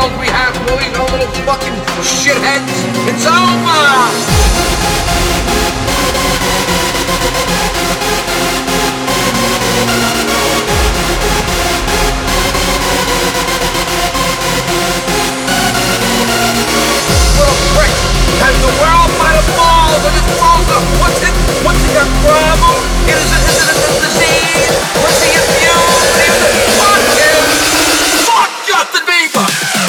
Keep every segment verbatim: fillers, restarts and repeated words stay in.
world we have, Louis, no little fucking shitheads. It's over! Little prick, has the world by the balls and it's over. What's it? What's it, a problem? It is a, is it a disease? What's the abuse? Fuck him! Fuck Justin Bieber!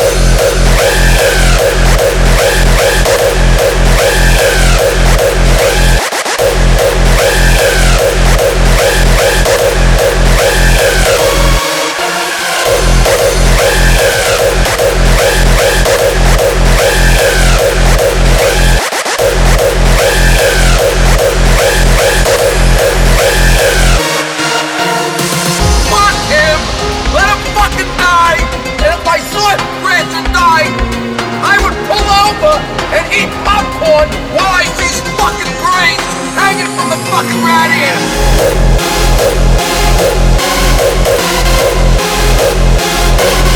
And eat popcorn while I see his fucking brains hanging from the fucking radiator.